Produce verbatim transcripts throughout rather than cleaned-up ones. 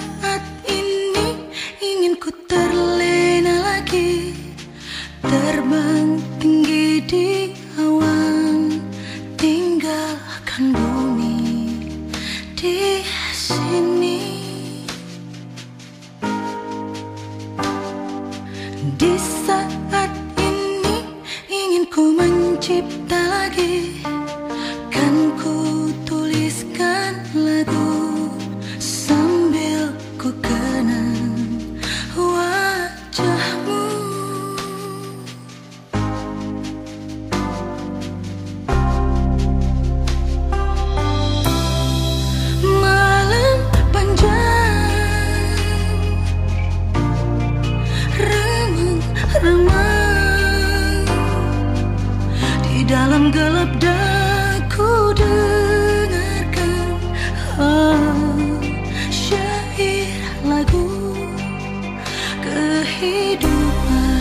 saat ini ingin ku terlena lagi, terbang tinggi di awan, tinggalkan bumi di sini. Di saat ini ingin ku mencipta lagi, kan ku tuliskan lagu sambil ku kenang wajahmu. Malam panjang, remang-remang, di dalam gelap daku dengarkan oh, syair lagu kehidupan.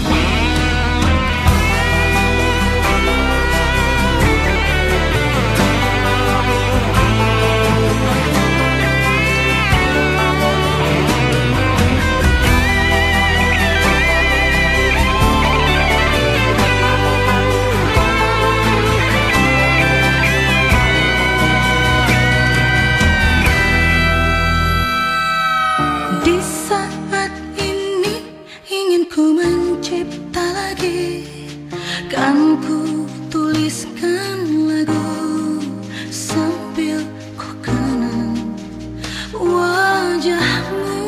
Di saat ini ingin ku mencipta lagi, kan ku tuliskan lagu sambil ku kenang wajahmu.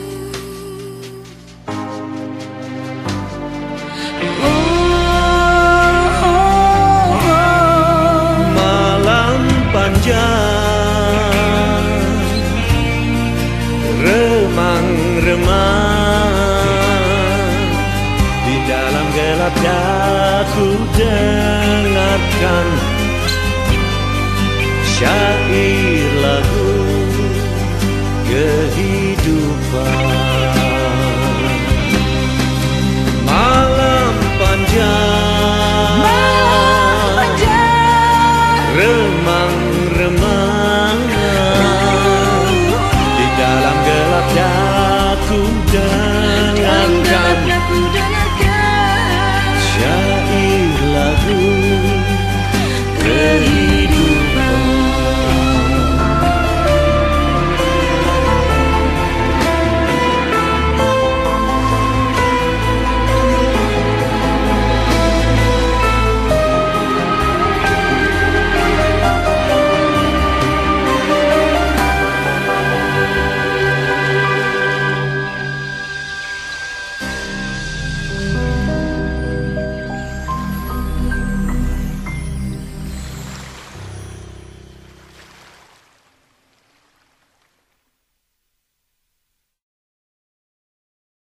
Oh, oh, oh. Malam panjang, remang-remang, di dalam gelap daku dengarkan syair lagu kehidupan.